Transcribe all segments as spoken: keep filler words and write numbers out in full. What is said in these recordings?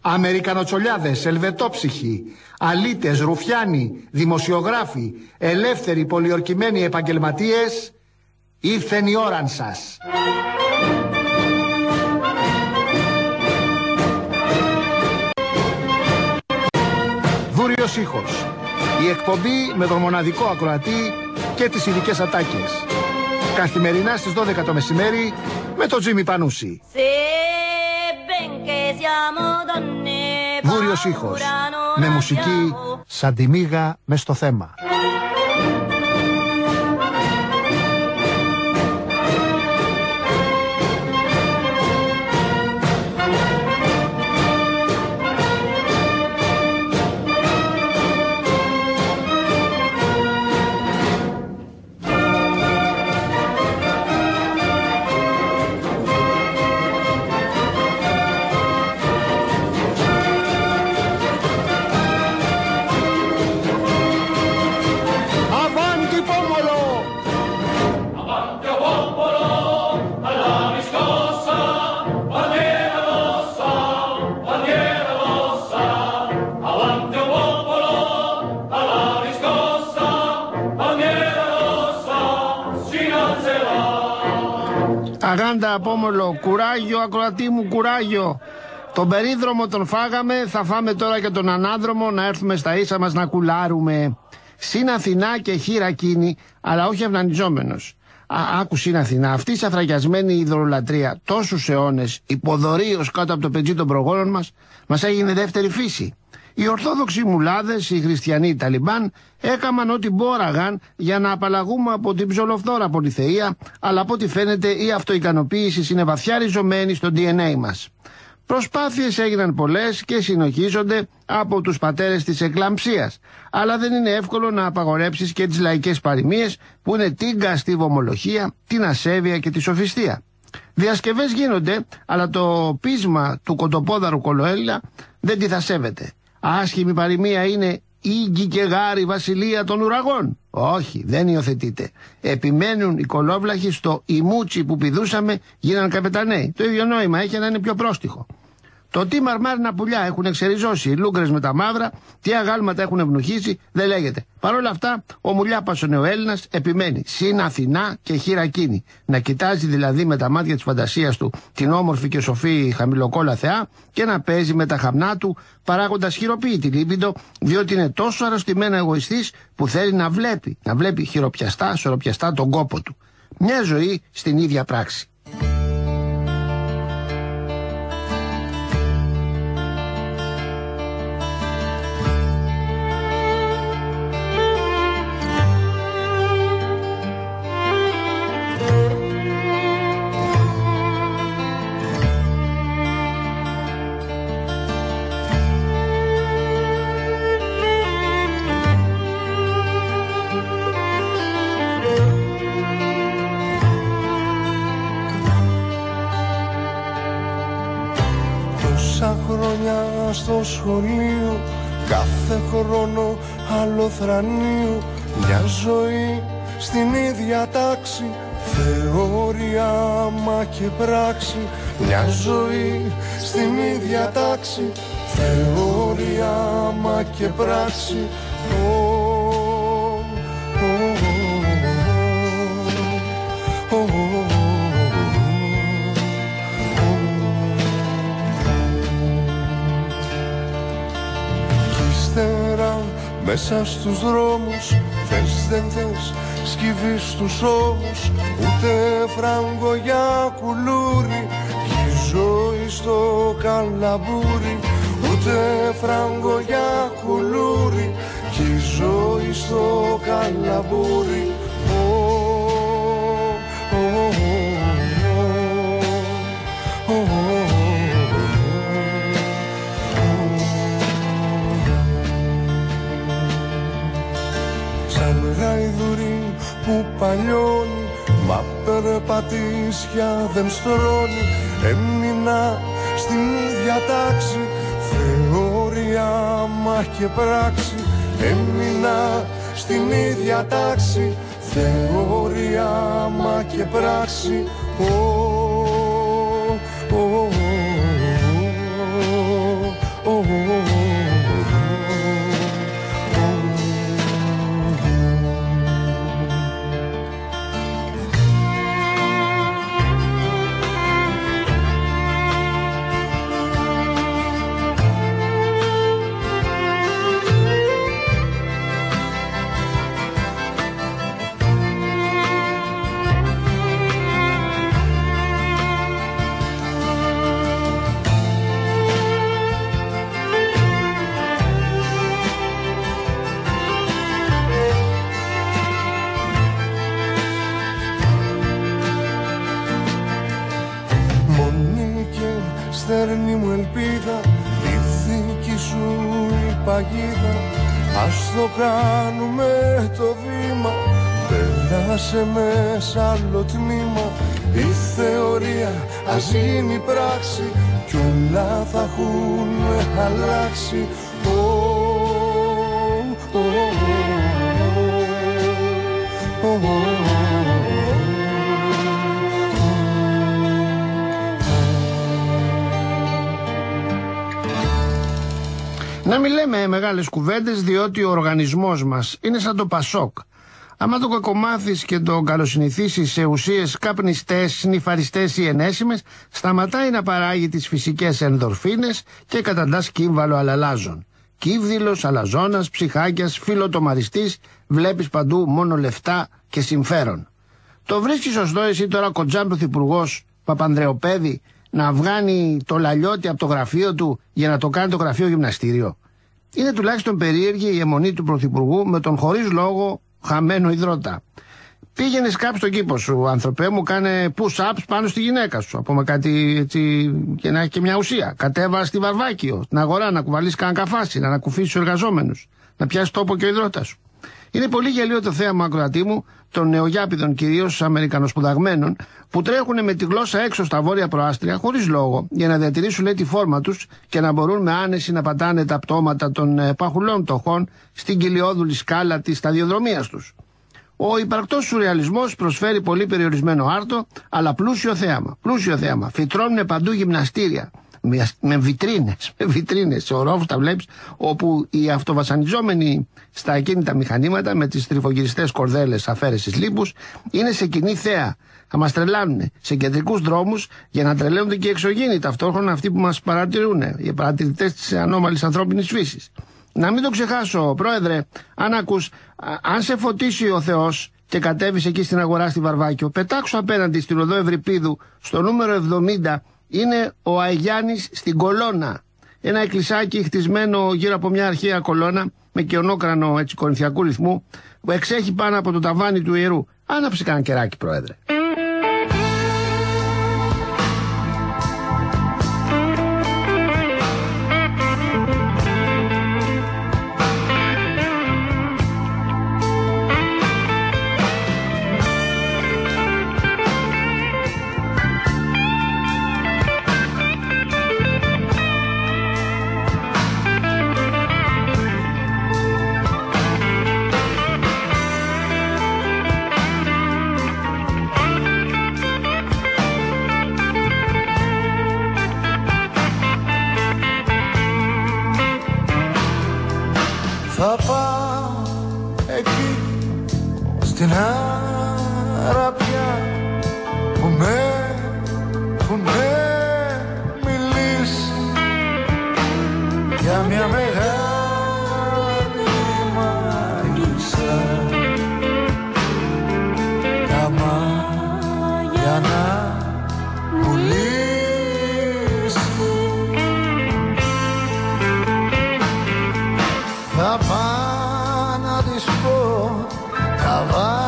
Αμερικανοτσολιάδες, ελβετόψυχοι, αλήτες, ρουφιάνοι, δημοσιογράφοι, ελεύθεροι πολιορκημένοι επαγγελματίες, ήρθεν η ώραν σας. Δούριος ήχος. Η εκπομπή με τον μοναδικό ακροατή και τις ειδικές ατάκες. Καθημερινά στις δώδεκα το μεσημέρι με τον Τζίμι Πανούση. Δούριος ήχος. Με μουσική σαν τη μύγα μες στο θέμα. Αγάντα απόμολο, κουράγιο ακροατή μου, κουράγιο. Τον περίδρομο τον φάγαμε, θα φάμε τώρα και τον ανάδρομο, να έρθουμε στα ίσα μας να κουλάρουμε. Συν Αθηνά και χείρα κίνη, αλλά όχι αυνανιζόμενος. Α, άκου συν Αθηνά, αυτή η σαφραγιασμένη υδρολατρεία τόσους αιώνες, υποδωρίως κάτω από το πετσί των προγόνων μας, μας έγινε δεύτερη φύση. Οι Ορθόδοξοι μουλάδες, οι χριστιανοί Ταλιμπάν, έκαμαν ό,τι μπόραγαν για να απαλλαγούμε από την ψολοφθόρα πολυθεία, αλλά από ό,τι φαίνεται η αυτοικανοποίηση είναι βαθιά ριζωμένη στο ντι εν έι μας. Προσπάθειες έγιναν πολλές και συνοχίζονται από τους πατέρες της εκλαμψίας, αλλά δεν είναι εύκολο να απαγορέψεις και τις λαϊκές παροιμίες που είναι τίγκα στη βομολογία, την ασέβεια και τη σοφιστία. Διασκευές γίνονται, αλλά το πείσμα του κοντοπόδαρου Κολοέλληνα δεν τη θα σέβεται. Άσχημη παροιμία είναι «Ίγκη και γάρι βασιλεία των ουραγών». Όχι, δεν υιοθετείται. Επιμένουν οι κολόβλαχοι στο «Οι μούτσι που πηδούσαμε γίναν καπεταναίοι». Το ίδιο νόημα έχει, να είναι πιο πρόστιχο. Το τι μαρμάρινα πουλιά έχουν εξεριζώσει οι λούγκρες με τα μαύρα, τι αγάλματα έχουν ευνουχίσει, δεν λέγεται. Παρ' όλα αυτά, ο Μουλιάπας ο Νεοέλληνας επιμένει συν Αθηνά και χείρα κίνη. Να κοιτάζει δηλαδή με τα μάτια της φαντασίας του την όμορφη και σοφή χαμηλοκόλα θεά και να παίζει με τα χαμνά του, παράγοντας χειροποίητη λίμπιντο, διότι είναι τόσο αρρωστημένα εγωιστής που θέλει να βλέπει, να βλέπει χειροπιαστά, σωροπιαστά τον κόπο του. Μια ζωή στην ίδια πράξη. Στο σχολείο κάθε χρόνο άλλο θρανείο, μια ζωή στην ίδια τάξη, θεωρία μα και πράξη. Μια ζωή στην ίδια τάξη, θεωρία μα και πράξη. Μέσα στους δρόμους, θες δεν θες, σκύβεις στους ώμους, ούτε φράγκο για κουλούρι, κι η ζωή στο καλαμπούρι. Ούτε φράγκο για κουλούρι, κι η ζωή στο καλαμπούρι. Που παλιώνει, μα περπατήσια δεν στρώνει. Έμεινα στην ίδια τάξη, θεωρία μα και πράξη. Έμεινα στην ίδια τάξη, θεωρία μα και πράξη. Oh, oh, oh, oh, παγίδα, ας το κάνουμε το βήμα. Πέρασε με σ' άλλο τμήμα. Η θεωρία ας γίνει πράξη κι όλα θα έχουν αλλάξει. Να μην λέμε μεγάλες κουβέντες, διότι ο οργανισμός μας είναι σαν το Πασόκ. Άμα το κακομάθεις και το καλοσυνηθίσεις σε ουσίες καπνιστές, σνιφαριστές ή ενέσιμες, σταματάει να παράγει τις φυσικές ενδορφίνες και καταντάς κύμβαλο αλαλάζων. Κύβδηλος, αλαζόνας, ψυχάκιας, φιλοτομαριστής, βλέπεις παντού μόνο λεφτά και συμφέρον. Το βρίσκεις σωστό εσύ τώρα κοντζάν πρωθυπουργός Παπανδρεοπέδη να βγάνει το λαλιώτη από το γραφείο του για να το κάνει το γραφείο γυμναστήριο? Είναι τουλάχιστον περίεργη η αιμονή του πρωθυπουργού με τον χωρίς λόγο χαμένο υδρότα. Πήγαινε κάψει τον κήπο σου, άνθρωπέ μου, κάνε push-ups πάνω στη γυναίκα σου. Από με κάτι έτσι και να έχει και μια ουσία. Κατέβα στη Βαρβάκιο, στην αγορά, να κουβαλήσει κανένα καφάσι, να ανακουφίσει του εργαζόμενους, να πιάσει τόπο και ο υδρότα σου. Είναι πολύ γελίο το θέαμα, ακροατή μου, των νεογιάπηδων, κυρίως Αμερικανοσπουδαγμένων, που τρέχουν με τη γλώσσα έξω στα βόρεια προάστρια, χωρίς λόγο, για να διατηρήσουν λέει τη φόρμα τους και να μπορούν με άνεση να πατάνε τα πτώματα των ε, παχουλών πτωχών στην κοιλιόδουλη σκάλα της σταδιοδρομίας τους. Ο υπαρκτός σουρεαλισμός προσφέρει πολύ περιορισμένο άρτο, αλλά πλούσιο θέαμα. Πλούσιο θέαμα. Φυτρώνουν παντού γυμναστήρια. Με βιτρίνες, με βιτρίνες σε ορόφους τα βλέπεις, όπου οι αυτοβασανιζόμενοι στα ακίνητα μηχανήματα με τις τριφογυριστές κορδέλες αφαίρεσης λίπους είναι σε κοινή θέα. Θα μας τρελάνουν σε κεντρικούς δρόμους για να τρελαίνονται και οι εξωγήινοι ταυτόχρονα αυτοί που μας παρατηρούν, οι παρατηρητές της ανώμαλης ανθρώπινης φύσης. Να μην το ξεχάσω, πρόεδρε, αν ακούς, αν σε φωτίσει ο Θεός και κατέβεις εκεί στην αγορά στη Βαρβάκιο, πετάξου απέναντι στην οδό Ευρυπίδου στο νούμερο εβδομήντα. Είναι ο Αγιάννης στην Κολώνα. Ένα εκκλησάκι χτισμένο γύρω από μια αρχαία κολώνα με κεονόκρανο έτσι κορινθιακού ρυθμού που εξέχει πάνω από το ταβάνι του ιερού. Άναψε κανένα κεράκι, πρόεδρε. Θα πάω εκεί στην Αραπιά που με έχουνε μιλήσει για μια μεγάλη μάγισσα, τα μάγια να πουλήσει. Θα πάω να της πω τα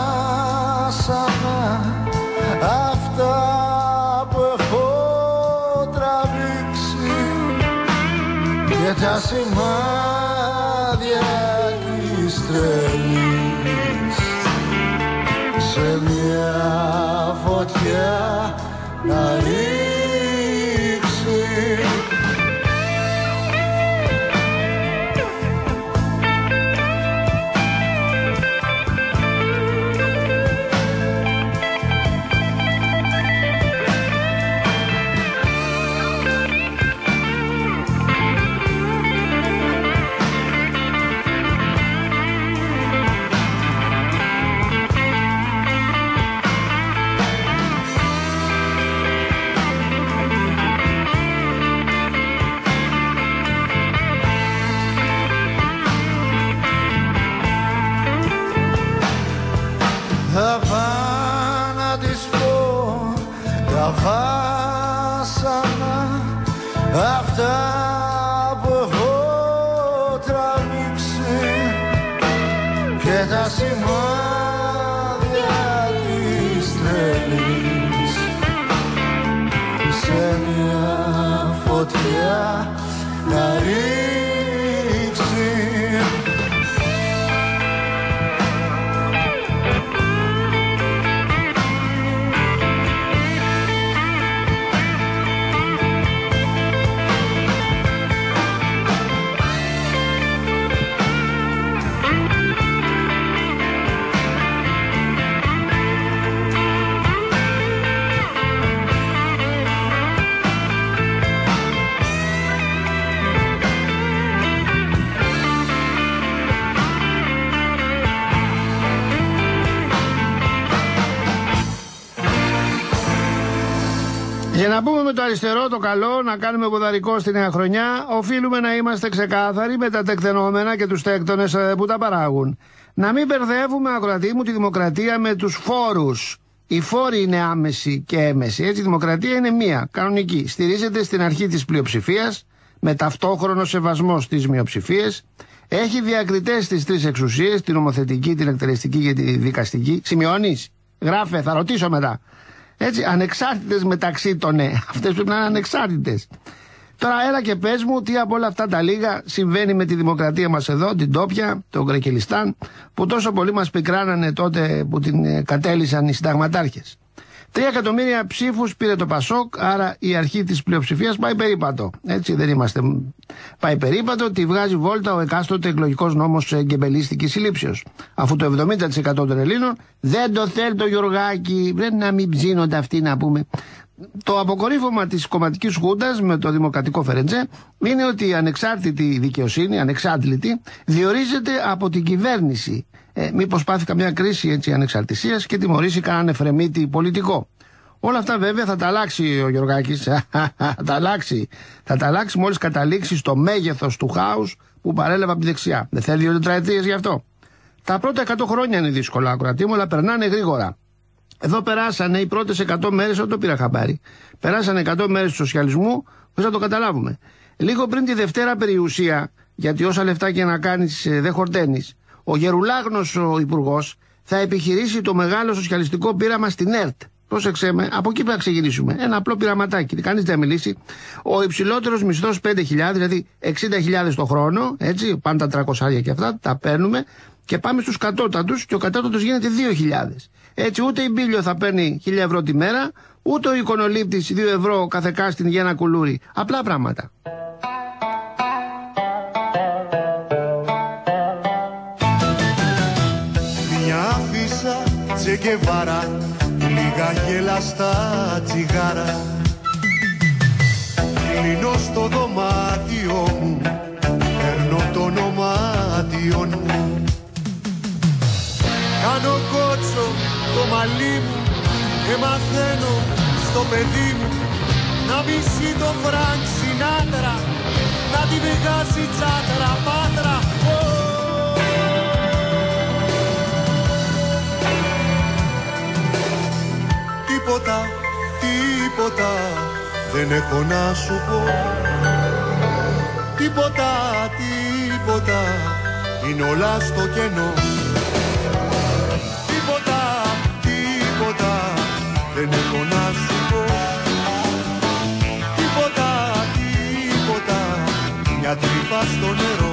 βάσανα αυτά που έχω τραβήξει και τα σημάδια της τρελής σε μια φωτιά να ρίξει. Θα πάω να της πω τα βάσανα αυτά που έχω τραβήξει και τα σημάδια της τρελής σε μια φωτιά να ρίξει. να πούμε με το αριστερό το καλό, να κάνουμε ποδαρικό στη νέα χρονιά, οφείλουμε να είμαστε ξεκάθαροι με τα τεκτενόμενα και τους τέκτονες που τα παράγουν. Να μην μπερδεύουμε, ακροατή μου, τη δημοκρατία με τους φόρους. Οι φόροι είναι άμεση και έμεση. Έτσι, η δημοκρατία είναι μία, κανονική. Στηρίζεται στην αρχή της πλειοψηφίας, με ταυτόχρονο σεβασμό στις μειοψηφίες. Έχει διακριτές τις τρεις εξουσίες, την νομοθετική, την εκτελεστική και τη δικαστική. Σημειώνεις, γράφε, θα ρωτήσω μετά. Έτσι, ανεξάρτητες μεταξύ των ναι. Αυτές πρέπει να είναι ανεξάρτητες. Τώρα έλα και πες μου τι από όλα αυτά τα λίγα συμβαίνει με τη δημοκρατία μας εδώ, την τόπια, το Γκρεκελιστάν, που τόσο πολύ μας πικράνανε τότε που την κατέλυσαν οι συνταγματάρχες. Τρία εκατομμύρια ψήφους πήρε το Πασόκ, άρα η αρχή της πλειοψηφίας πάει περίπατο. Έτσι δεν είμαστε. Πάει περίπατο, τη βγάζει βόλτα ο εκάστοτε εκλογικός νόμος γκεμπελίστικης συλλήψεως. Αφού το εβδομήντα τοις εκατό των Ελλήνων δεν το θέλει το Γιωργάκη, πρέπει να μην ψήνονται αυτοί να πούμε. Το αποκορύφωμα της κομματικής χούντας με το δημοκρατικό Φερεντζέ είναι ότι η ανεξάρτητη δικαιοσύνη, ανεξάρτητη, διορίζεται από την κυβέρνηση. Ε, μήπως πάθει καμιά κρίση έτσι ανεξαρτησίας και τιμωρήσει κανέναν εφρεμίτη πολιτικό. Όλα αυτά βέβαια θα τα αλλάξει ο Γιωργάκης. Θα τα αλλάξει. Θα τα αλλάξει μόλις καταλήξει στο μέγεθος του χάους που παρέλαβε από τη δεξιά. Δεν θέλει δύο τετραετίες γι' αυτό. Τα πρώτα εκατό χρόνια είναι δύσκολα, ακροατή μου, αλλά περνάνε γρήγορα. Εδώ περάσανε οι πρώτες εκατό μέρες, δεν το πήρα χαμπάρι. Περάσανε εκατό μέρες του σοσιαλισμού, πώς θα το καταλάβουμε. Λίγο πριν τη Δευτέρα περιουσία, γιατί όσα λεφτά και να κάνεις δεν χορταίνεις, ο Γερουλάγνος ο υπουργός θα επιχειρήσει το μεγάλο σοσιαλιστικό πείραμα στην ΕΡΤ. Πρόσεξε με, από εκεί πρέπει να ξεκινήσουμε. Ένα απλό πειραματάκι. Κανείς δεν μιλήσει. Ο υψηλότερος μισθός πέντε χιλιάδες, δηλαδή εξήντα χιλιάδες το χρόνο, έτσι, πάνε τα τριακόσια και αυτά, τα παίρνουμε και πάμε στους κατώτατους και ο κατώτατος γίνεται δύο χιλιάδες. Έτσι, ούτε η Μπίλιο θα παίρνει χίλια ευρώ τη μέρα, ούτε ο εικονολήπτης δύο ευρώ κάθε κάστην για ένα κουλούρι. Απλά πράγματα. Μια φύσα Τσεκεβάρα, λίγα γελαστά τσιγάρα. Κλείνω στο δωμάτιο μου, παίρνω το ονομάτιο μου. Κάνω κότσο το μαλλί μου και μαθαίνω στο παιδί μου να μισεί το Φρανκ Σινάτρα, να τη βγάζει τσάτρα πάτρα. Τίποτα, τίποτα δεν έχω να σου πω. Τίποτα, τίποτα είναι όλα στο κενό. Τίποτα, τίποτα δεν έχω να σου πω. Τίποτα, τίποτα, μια τρύπα στο νερό.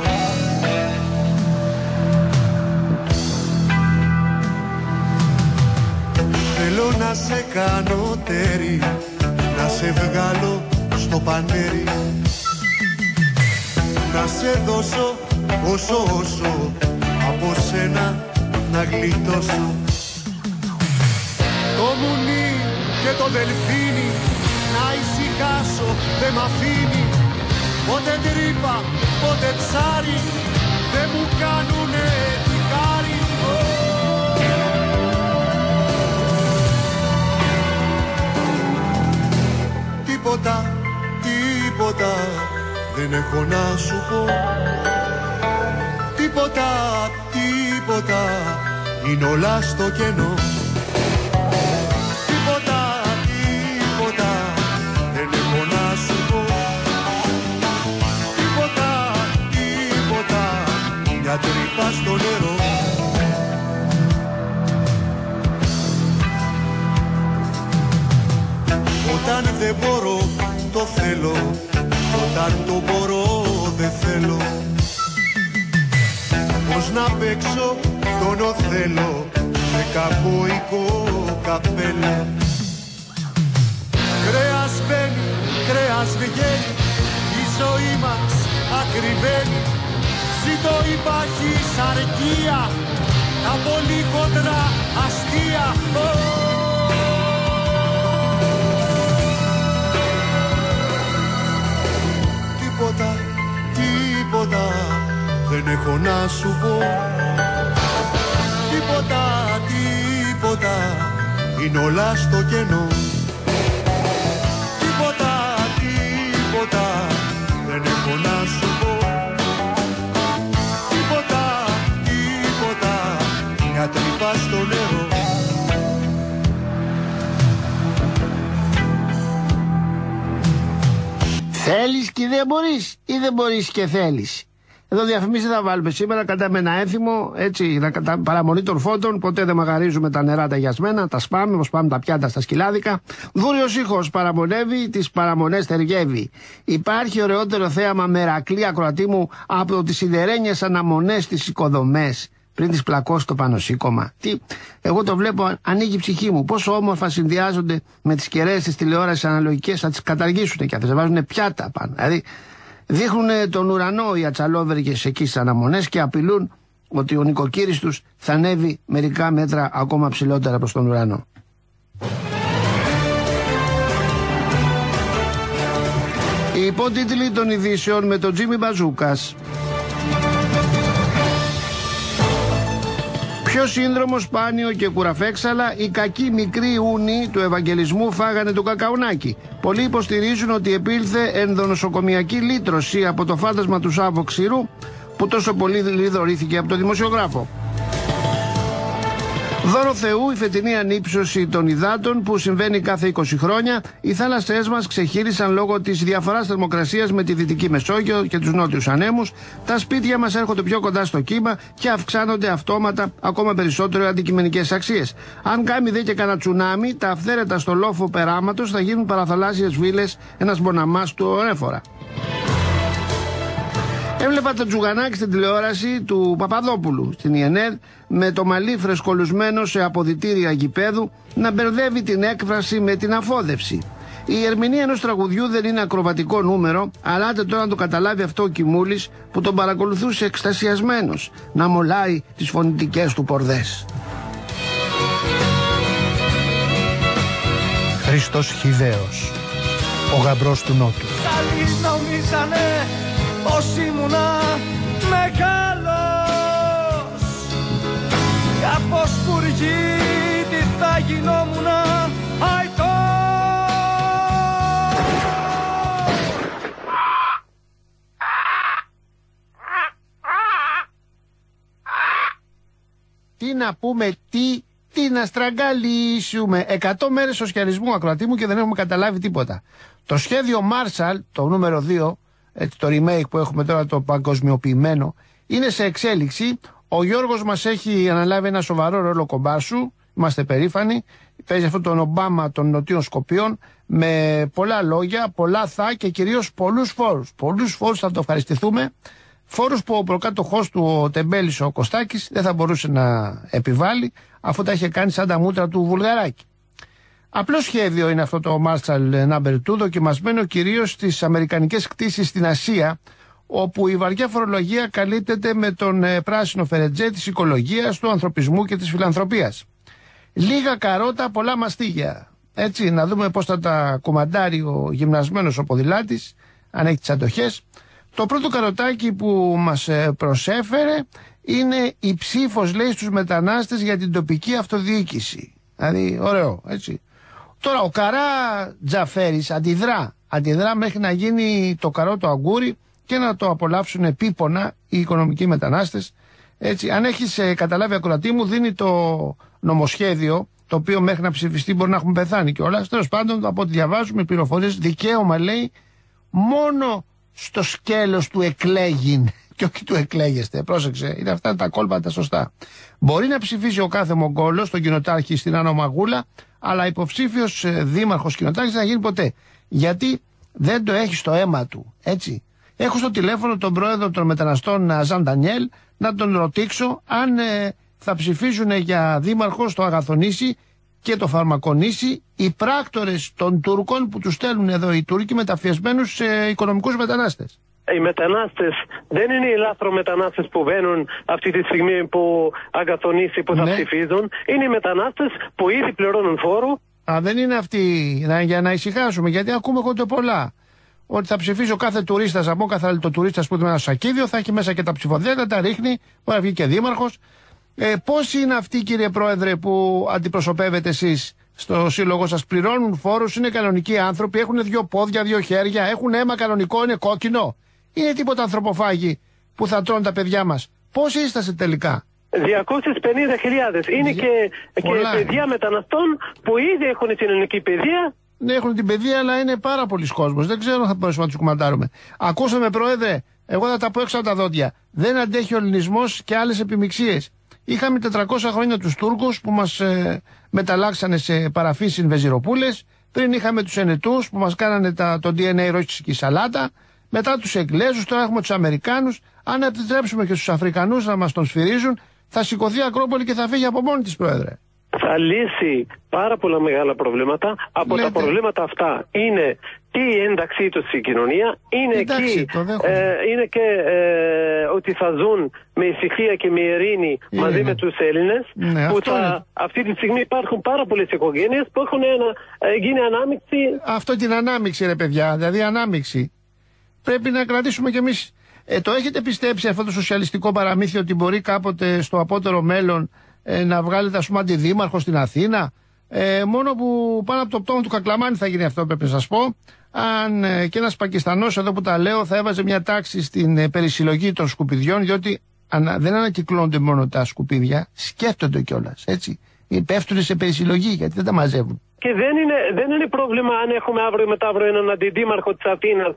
Θέλω να σε κάνω τέρι, να σε βγάλω στο πανέρι, να σε δώσω όσο όσο από σένα να γλιτώσω. Το μουνί και το δελφίνι να ησυχάσω δεν μ' αφήνει. Πότε τρύπα, πότε ψάρι δεν μου κάνουνε τη χάρη. Τίποτα, τίποτα δεν έχω να σου πω. Τίποτα, τίποτα είναι όλα στο κενό. Τίποτα, τίποτα δεν έχω να σου πω. Τίποτα, τίποτα μια τρύπα στο νερό. Όταν δεν μπορώ το θέλω, όταν το μπορώ δεν θέλω. Πώς να παίξω τον Οθέλο με καμποϊκό καπέλο. Κρέας μπαίνει, κρέας βγαίνει, η ζωή μας ακριβένει. Ζήτω η παχυσαρκία, τα πολύ χοντρά αστεία. Τίποτα, τίποτα δεν έχω να σου πω. Τίποτα, τίποτα είναι όλα στο κενό. δεν μπορείς ή δεν μπορείς και θέλεις. Εδώ διαφημίσεις θα βάλουμε σήμερα κατά με ένα έθιμο, έτσι, να κατα... παραμονή των φώτων. Ποτέ δεν μαγαρίζουμε τα νερά τα γιασμένα, τα σπάμε όπως πάμε τα πιάτα στα σκυλάδικα. Δούριος ήχος παραμονεύει, τις παραμονές ταιριεύει. Υπάρχει ωραιότερο θέαμα μερακλή, ακροατή μου, από τις σιδερένιες αναμονές στις οικοδομές. Πριν τις πλακώσει το πανωσήκωμα. Τι, εγώ το βλέπω, ανοίγει η ψυχή μου. Πόσο όμορφα συνδυάζονται με τις κεραίες της τηλεόρασης αναλογικές, θα τις καταργήσουν και αυτές. Θα βάζουν πιάτα πάνω. Δηλαδή, δείχνουν τον ουρανό οι ατσαλόβεργες εκεί στις αναμονές και απειλούν ότι ο νοικοκύρης τους θα ανέβει μερικά μέτρα ακόμα ψηλότερα προς τον ουρανό. Οι υπότιτλοι των ειδήσεων με τον Τζίμι Μπαζούκας. Πιο σύνδρομο, σπάνιο και κουραφέξαλα, οι κακοί μικροί ούνοι του Ευαγγελισμού φάγανε το κακαουνάκι. Πολλοί υποστηρίζουν ότι επήλθε ενδονοσοκομιακή λύτρωση από το φάντασμα του Σάββο Ξηρού, που τόσο πολύ λιδωρήθηκε από το δημοσιογράφο. Δώρο Θεού, η φετινή ανύψωση των υδάτων που συμβαίνει κάθε είκοσι χρόνια. Οι θάλασσές μας ξεχύρισαν λόγω της διαφοράς θερμοκρασίας με τη Δυτική Μεσόγειο και τους νότιους ανέμους. Τα σπίτια μας έρχονται πιο κοντά στο κύμα και αυξάνονται αυτόματα ακόμα περισσότερο οι αντικειμενικές αξίες. Αν κάνει δε και κανένα τσουνάμι, τα αυθαίρετα στο λόφο περάματος θα γίνουν παραθαλάσσιες βίλες, ένας μποναμάς του ορέφορα. Έβλεπα το τζουγανάκι στην τηλεόραση του Παπαδόπουλου στην ΙΕΝΕΔ με το μαλλί φρεσκολουσμένο σε αποδυτήρια γηπέδου να μπερδεύει την έκφραση με την αφόδευση. Η ερμηνεία ενός τραγουδιού δεν είναι ακροβατικό νούμερο, αλλά άντε τώρα να το καταλάβει αυτό ο Κιμούλης που τον παρακολουθούσε εκστασιασμένος να μολάει τις φωνητικές του πορδές. Χρήστος Χιδαίος, ο γαμπρός του Νότου. Καλείς νομίζανε πως ήμουνα μεγάλος και από σπουργίτη θα γινόμουνα αητός. Τι να πούμε, τι, τι να στραγγαλίσουμε. Εκατό μέρες σοσιαλισμού, ακροατή μου, και δεν έχουμε καταλάβει τίποτα. Το σχέδιο Marshall, το νούμερο δύο, έτσι, το remake που έχουμε τώρα, το παγκοσμιοποιημένο, είναι σε εξέλιξη. Ο Γιώργος μας έχει αναλάβει ένα σοβαρό ρόλο κομπάρσου. Είμαστε περήφανοι. Παίζει αυτόν τον Ομπάμα των Νοτίων Σκοπίων με πολλά λόγια, πολλά θα και κυρίως πολλούς φόρους. Πολλούς φόρους, θα το ευχαριστηθούμε. Φόρους που ο προκάτοχός του, ο Τεμπέλης, ο Κωστάκης, δεν θα μπορούσε να επιβάλλει, αφού τα είχε κάνει σαν τα μούτρα του Βουλγαράκη. Απλό σχέδιο είναι αυτό το Marshall νάμπερ δύο, δοκιμασμένο κυρίως στις αμερικανικές κτήσεις στην Ασία, όπου η βαριά φορολογία καλύπτεται με τον ε, πράσινο φερετζέ της οικολογίας, του ανθρωπισμού και της φιλανθρωπίας. Λίγα καρότα, πολλά μαστίγια. Έτσι, να δούμε πώς θα τα κουμαντάρει ο γυμνασμένος ο ποδηλάτης, αν έχει τις αντοχές. Το πρώτο καροτάκι που μας ε, προσέφερε είναι η ψήφος, λέει, στους μετανάστες για την τοπική αυτοδιοίκηση. Δηλαδή, ωραίο, έτσι. Τώρα ο Καρά Τζαφέρης αντιδρά, αντιδρά μέχρι να γίνει το καρό το αγκούρι και να το απολαύσουν επίπονα οι οικονομικοί μετανάστες. Έτσι, αν έχεις ε, καταλάβει, ακροατή μου, δίνει το νομοσχέδιο, το οποίο μέχρι να ψηφιστεί μπορεί να έχουμε πεθάνει κιόλας. Τέλος πάντων, από ό,τι διαβάζουμε, πληροφορίες, δικαίωμα, λέει, μόνο στο σκέλος του εκλέγειν και όχι του εκλέγεστε. Πρόσεξε, είναι αυτά τα κόλπα τα σωστά. Μπορεί να ψηφίσει ο κάθε Μογγόλος, τον κοινοτάρχη στην Άνω Μαγούλα, αλλά υποψήφιος ε, δήμαρχος κοινοτάρχης δεν θα γίνει ποτέ. Γιατί δεν το έχει στο αίμα του. Έτσι. Έχω στο τηλέφωνο τον πρόεδρο των μεταναστών Ζαν Ντανιέλ να τον ρωτήσω αν ε, θα ψηφίζουν για δήμαρχο στο Αγαθονήσι και το Φαρμακονήσι οι πράκτορες των Τούρκων που τους στέλνουν εδώ οι Τούρκοι μεταφιεσμένους ε, οικονομικούς μετανάστες. Οι μετανάστες δεν είναι οι λάθρομετανάστες που βαίνουν αυτή τη στιγμή που Αγαθονήσι που θα ναι. ψηφίζουν. Είναι οι μετανάστες που ήδη πληρώνουν φόρο. Α, δεν είναι αυτοί, να, για να ησυχάσουμε, γιατί ακούμε εγώ πολλά. Ότι θα ψηφίσει ο κάθε τουρίστας, από κάθε το τουρίστας που είναι ένα σακίδιο, θα έχει μέσα και τα ψηφοδέλτα, τα ρίχνει, μπορεί να βγει και δήμαρχος. Ε, πόσοι είναι αυτοί, κύριε Πρόεδρε, που αντιπροσωπεύετε εσείς στο σύλλογο σας, πληρώνουν φόρους, είναι κανονικοί άνθρωποι, έχουν δύο πόδια, δύο χέρια, έχουν αίμα κανονικό, είναι κόκκινο. Είναι τίποτα ανθρωποφάγοι που θα τρώνε τα παιδιά μας. Πόσοι είσαστε τελικά? διακόσιες πενήντα χιλιάδες. Είναι Δια... και, και παιδιά μεταναστών που ήδη έχουν την ελληνική παιδεία Ναι, έχουν την παιδεία, αλλά είναι πάρα πολλοί κόσμος. Δεν ξέρω αν θα μπορέσουμε να τους κουμαντάρουμε. Ακούσαμε, Πρόεδρε, εγώ θα τα πω έξω από τα δόντια. Δεν αντέχει ο ελληνισμός και άλλες επιμιξίες. Είχαμε τετρακόσια χρόνια τους Τούρκους που μας ε, μεταλλάξανε σε παραφύσιν βεζιροπούλες. Πριν είχαμε τους Ενετούς που μας κάνανε τα, το ντι εν έι ρώσικη σαλάτα. Μετά τους Εγγλέζους, τώρα έχουμε τους Αμερικάνους. Αν επιτρέψουμε και στους Αφρικανούς να μας τον σφυρίζουν, θα σηκωθεί η Ακρόπολη και θα φύγει από μόνη της, Πρόεδρε. Θα λύσει πάρα πολλά μεγάλα προβλήματα. Από Λέτε. τα προβλήματα αυτά είναι και η ένταξή του στην κοινωνία, είναι, Εντάξει, και, ε, είναι και ε, ότι θα ζουν με ησυχία και με ειρήνη είναι. μαζί με τους Έλληνες. Ναι, που θα, αυτή τη στιγμή υπάρχουν πάρα πολλές οικογένειες που έχουν ένα, ε, γίνει ανάμειξη. Αυτό την ανάμειξη, ρε παιδιά, δηλαδή ανάμειξη. Πρέπει να κρατήσουμε κι εμείς. Ε, το έχετε πιστέψει αυτό το σοσιαλιστικό παραμύθι ότι μπορεί κάποτε στο απότερο μέλλον ε, να βγάλετε, ας πούμε, αντιδήμαρχο στην Αθήνα? Ε, μόνο που πάνω από το πτώμα του Κακλαμάνη θα γίνει αυτό, πρέπει να σας πω. Αν ε, και ένας Πακιστανός, εδώ που τα λέω, θα έβαζε μια τάξη στην ε, περισυλλογή των σκουπιδιών, διότι ανα, δεν ανακυκλώνονται μόνο τα σκουπίδια, σκέφτονται κιόλας, έτσι. Πέφτουν σε περισυλλογή γιατί δεν τα μαζεύουν. Και δεν είναι, δεν είναι πρόβλημα αν έχουμε αύριο μεταύριο έναν αντιδήμαρχο της Αθήνας,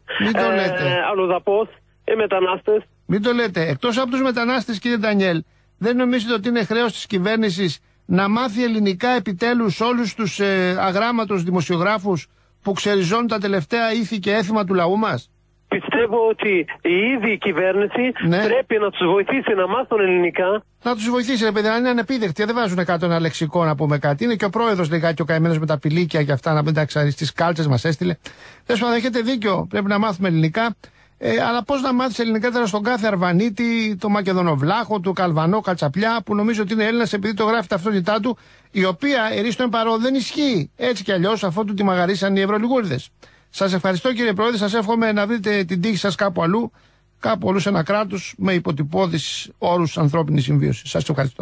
ε, αλλοδαπός, ε, μετανάστες. Μην το λέτε. Εκτός από τους μετανάστες, κύριε Ντανιέλ, δεν νομίζετε ότι είναι χρέος της κυβέρνησης να μάθει ελληνικά επιτέλους όλους τους ε, αγράμματος δημοσιογράφους που ξεριζώνουν τα τελευταία ήθη και έθιμα του λαού μας? Πιστεύω ότι η ίδια η κυβέρνηση ναι. πρέπει να τους βοηθήσει να μάθουν ελληνικά. Να τους βοηθήσει, ρε παιδιά, να είναι ανεπίδεκτοι. Δεν βάζουν κάτω ένα λεξικό να πούμε κάτι. Είναι και ο πρόεδρος λιγάκι ο καημένος με τα πηλίκια και αυτά, να μην τα ξέρει, στις κάλτσες μας έστειλε. Τέλος πάντων, έχετε δίκιο. Πρέπει να μάθουμε ελληνικά. Ε, αλλά πώς να μάθεις ελληνικά τώρα στον κάθε Αρβανίτη, το Μακεδονοβλάχο, του Καλβανό, Κατσαπλιά, που νομίζω ότι είναι Έλληνας επειδή το γράφει ταυτότητά του, η οποία ερίστον παρό δεν ισχύει. Έτσι κι αλλιώς, αφού του τη μαγαρίσαν οι Ευρωλιγούριδες. Σας ευχαριστώ, κύριε Πρόεδρε, σας εύχομαι να βρείτε την τύχη σας κάπου αλλού, κάπου αλλού σε ένα κράτος με υποτυπώδεις όρους ανθρώπινης συμβίωσης. Σας ευχαριστώ.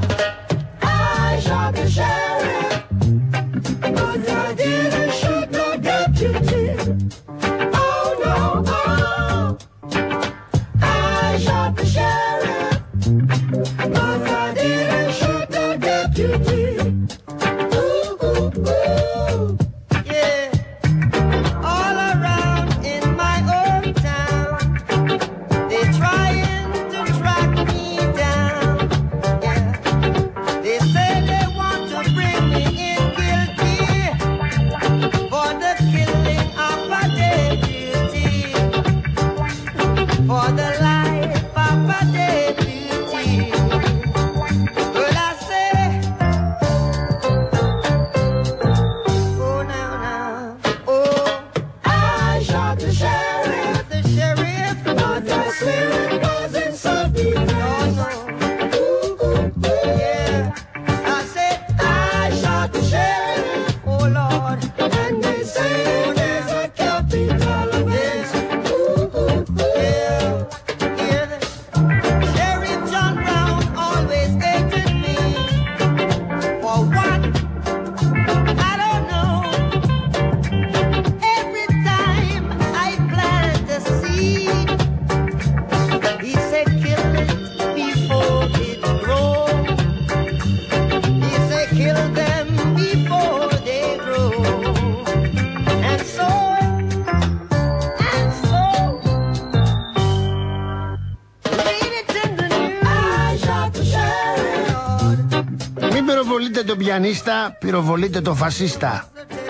Πυροβολείτε τον πιανίστα, πυροβολείτε τον φασίστα.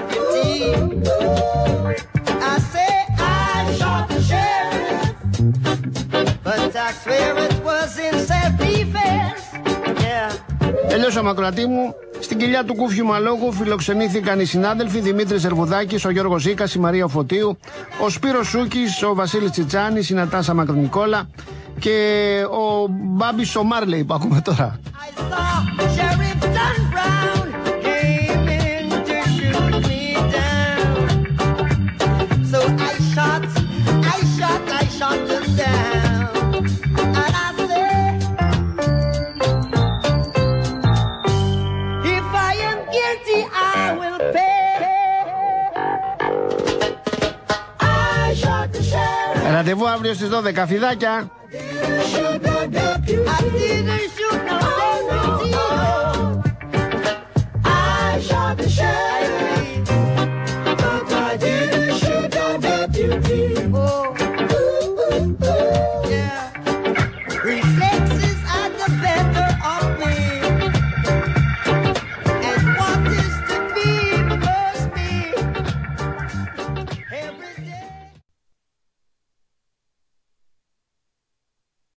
Τελειώσαμε, ακροατή μου. Στην κοιλιά του Κούφιου Μαλόγου φιλοξενήθηκαν οι συνάδελφοι Δημήτρης Ζερβουδάκης, ο Γιώργος Ζήκας, η Μαρία Φωτίου, ο Σπύρος Σούκης, ο Βασίλης Τσιτσάνης, η Νατάσα Μακρονικόλα και ο Μπάμπης ο Μάρλεϊ που ακούμε τώρα. Ραντεβού αύριο στις δώδεκα, φιδάκια.